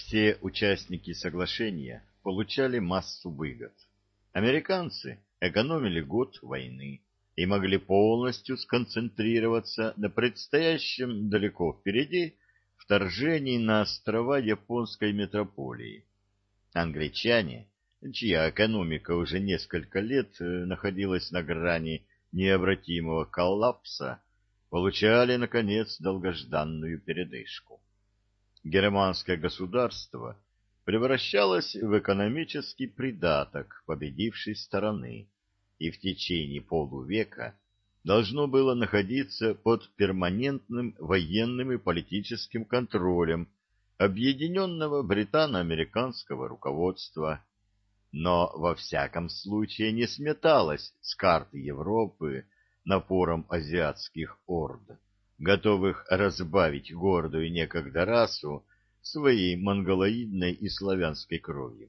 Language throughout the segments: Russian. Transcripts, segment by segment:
Все участники соглашения получали массу выгод. Американцы экономили год войны и могли полностью сконцентрироваться на предстоящем далеко впереди вторжении на острова японской метрополии. Англичане, чья экономика уже несколько лет находилась на грани необратимого коллапса, получали, наконец, долгожданную передышку. Германское государство превращалось в экономический придаток победившей стороны и в течение полувека должно было находиться под перманентным военным и политическим контролем объединенного британо-американского руководства, но во всяком случае не сметалось с карты Европы напором азиатских орд, готовых разбавить гордую некогда расу своей монголоидной и славянской кровью.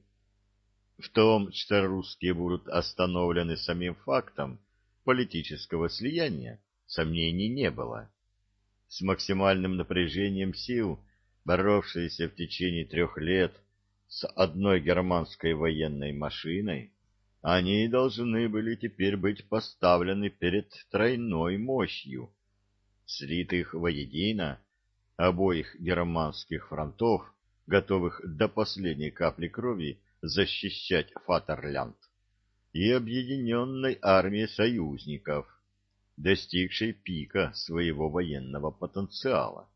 В том, что русские будут остановлены самим фактом политического слияния, сомнений не было. С максимальным напряжением сил, боровшиеся в течение 3 лет с одной германской военной машиной, они должны были теперь быть поставлены перед тройной мощью, слитых воедино обоих германских фронтов, готовых до последней капли крови защищать Фатерлянд, и объединенной армии союзников, достигшей пика своего военного потенциала.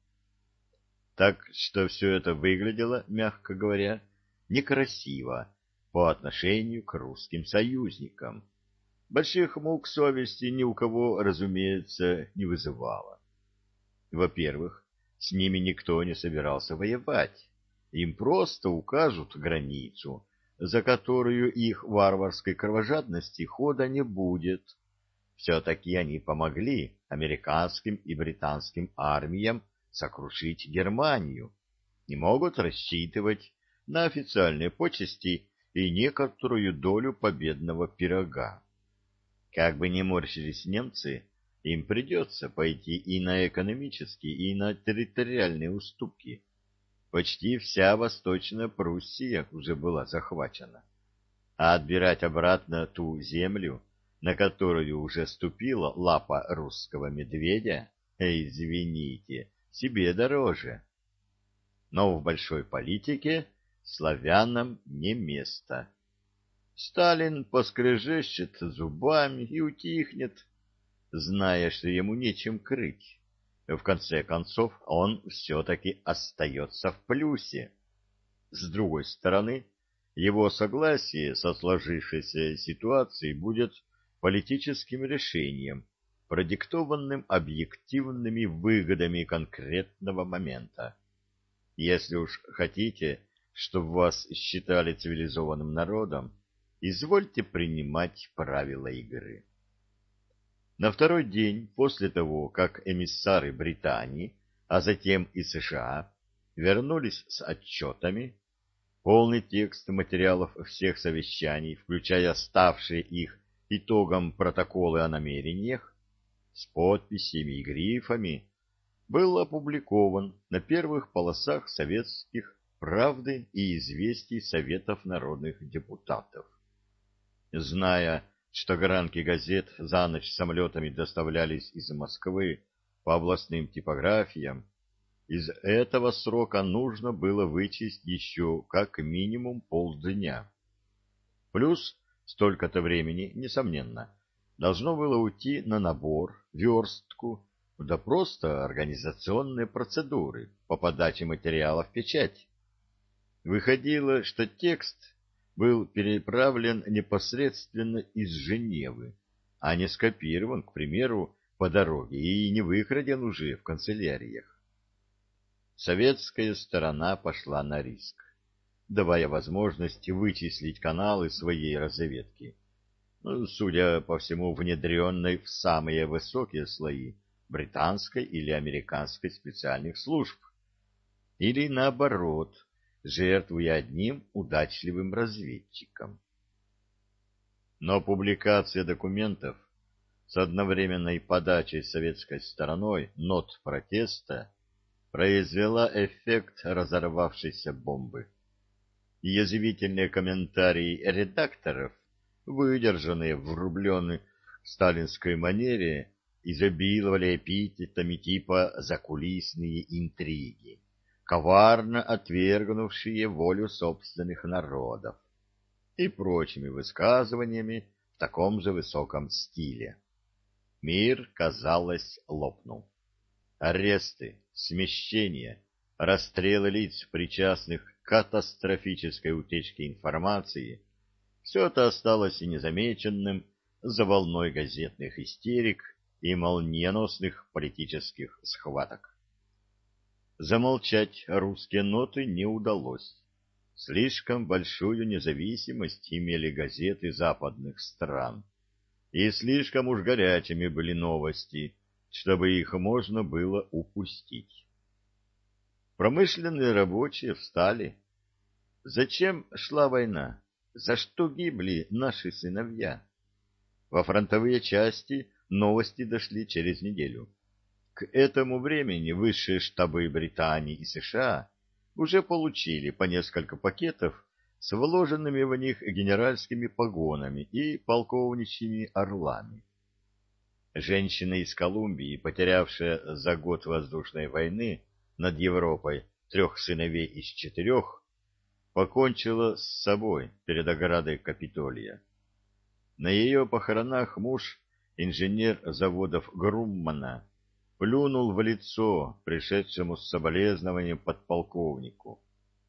Так что все это выглядело, мягко говоря, некрасиво по отношению к русским союзникам. Больших мук совести ни у кого, разумеется, не вызывало. Во-первых, с ними никто не собирался воевать. Им просто укажут границу, за которую их варварской кровожадности хода не будет. Все-таки они помогли американским и британским армиям сокрушить Германию и могут рассчитывать на официальные почести и некоторую долю победного пирога. Как бы ни морщились немцы, им придется пойти и на экономические, и на территориальные уступки. Почти вся Восточная Пруссия уже была захвачена. А отбирать обратно ту землю, на которую уже ступила лапа русского медведя, извините, себе дороже. Но в большой политике славянам не место. Сталин поскрежещет зубами и утихнет, зная, что ему нечем крыть. В конце концов, он все-таки остается в плюсе. С другой стороны, его согласие со сложившейся ситуацией будет политическим решением, продиктованным объективными выгодами конкретного момента. Если уж хотите, чтобы вас считали цивилизованным народом, извольте принимать правила игры. На второй день после того, как эмиссары Британии, а затем и США, вернулись с отчетами, полный текст материалов всех совещаний, включая ставшие их итогом протоколы о намерениях, с подписями и грифами, был опубликован на первых полосах советских «Правды» и «Известий» Советов народных депутатов. Зная, что гранки газет за ночь самолетами доставлялись из Москвы по областным типографиям, из этого срока нужно было вычесть еще как минимум полдня. Плюс столько-то времени, несомненно, должно было уйти на набор, верстку, да просто организационные процедуры по подаче материала в печать. Выходило, что текст был переправлен непосредственно из Женевы, а не скопирован, к примеру, по дороге и не выкраден уже в канцеляриях. Советская сторона пошла на риск, давая возможность вычислить каналы своей разведки, судя по всему, внедренной в самые высокие слои британской или американской специальных служб, или наоборот, жертвуя одним удачливым разведчиком. Но публикация документов с одновременной подачей советской стороной нот протеста произвела эффект разорвавшейся бомбы. Язвительные комментарии редакторов, выдержанные в рубленой сталинской манере, изобиловали эпитетами типа «закулисные интриги», коварно отвергнувшие волю собственных народов и прочими высказываниями в таком же высоком стиле. Мир, казалось, лопнул. Аресты, смещения, расстрелы лиц, причастных к катастрофической утечке информации, все это осталось и незамеченным за волной газетных истерик и молниеносных политических схваток. Замолчать русские ноты не удалось. Слишком большую независимость имели газеты западных стран, и слишком уж горячими были новости, чтобы их можно было упустить. Промышленные рабочие встали. Зачем шла война? За что гибли наши сыновья? Во фронтовые части новости дошли через неделю. К этому времени высшие штабы Британии и США уже получили по несколько пакетов с вложенными в них генеральскими погонами и полковничьими орлами. Женщина из Колумбии, потерявшая за год воздушной войны над Европой 3 сыновей из 4, покончила с собой перед оградой Капитолия. На ее похоронах муж, инженер заводов Груммана, плюнул в лицо пришедшему с соболезнованием подполковнику.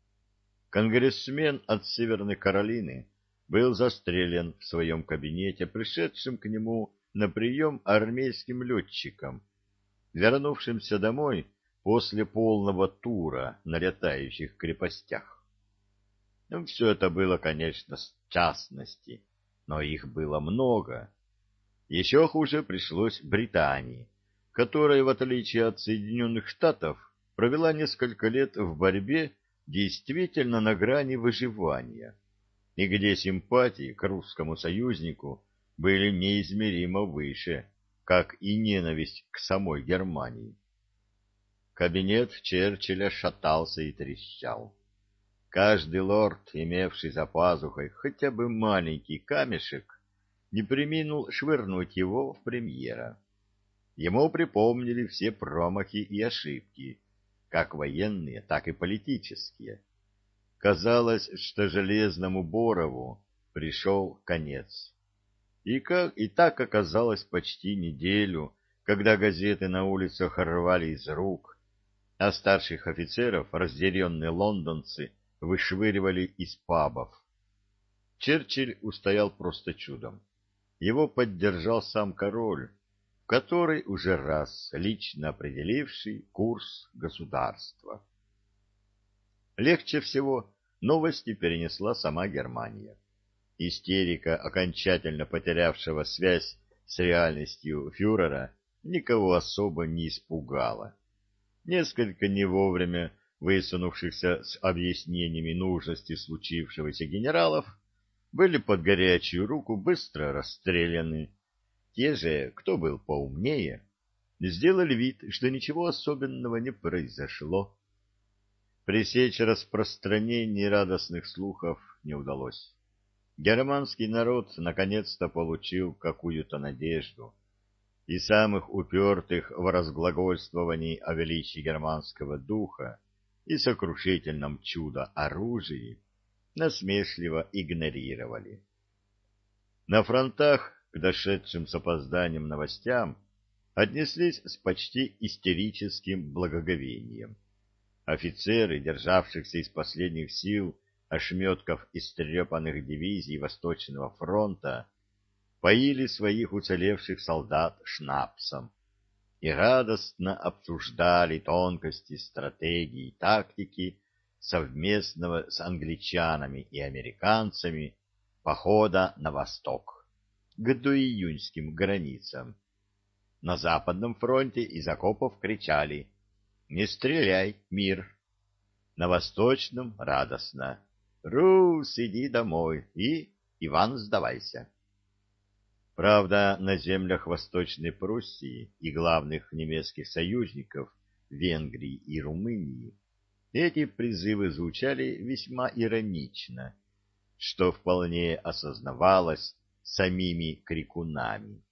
Конгрессмен от Северной Каролины был застрелен в своем кабинете пришедшим к нему на прием армейским летчиком, вернувшимся домой после полного тура на летающих крепостях. Все это было, конечно, с частности, но их было много. Еще хуже пришлось Британии, которая, в отличие от Соединенных Штатов, провела несколько лет в борьбе действительно на грани выживания, и где симпатии к русскому союзнику были неизмеримо выше, как и ненависть к самой Германии. Кабинет Черчилля шатался и трещал. Каждый лорд, имевший за пазухой хотя бы маленький камешек, не преминул швырнуть его в премьера. Ему припомнили все промахи и ошибки, как военные, так и политические. Казалось, что Железному Борову пришел конец. И так оказалось почти неделю, когда газеты на улицах рвали из рук, а старших офицеров разъяренные лондонцы вышвыривали из пабов. Черчилль устоял просто чудом. Его поддержал сам король, который уже раз лично определивший курс государства. Легче всего новости перенесла сама Германия. Истерика окончательно потерявшего связь с реальностью фюрера никого особо не испугала. Несколько не вовремя высунувшихся с объяснениями нужности случившегося генералов были под горячую руку быстро расстреляны. Те же, кто был поумнее, сделали вид, что ничего особенного не произошло. Пресечь распространение радостных слухов не удалось. Германский народ наконец-то получил какую-то надежду, и самых упертых в разглагольствовании о величии германского духа и сокрушительном чудо-оружии насмешливо игнорировали. На фронтах к дошедшим с опозданием новостям отнеслись с почти истерическим благоговением. Офицеры, державшихся из последних сил ошметков истрепанных дивизий Восточного фронта, поили своих уцелевших солдат шнапсом и радостно обсуждали тонкости стратегии и тактики совместного с англичанами и американцами похода на восток, к доиюньским границам. На Западном фронте из окопов кричали «Не стреляй, мир!». На Восточном радостно «Рус, иди домой!» и «Иван, сдавайся!». Правда, на землях Восточной Пруссии и главных немецких союзников Венгрии и Румынии, эти призывы звучали весьма иронично, что вполне осознавалось самими крикунами.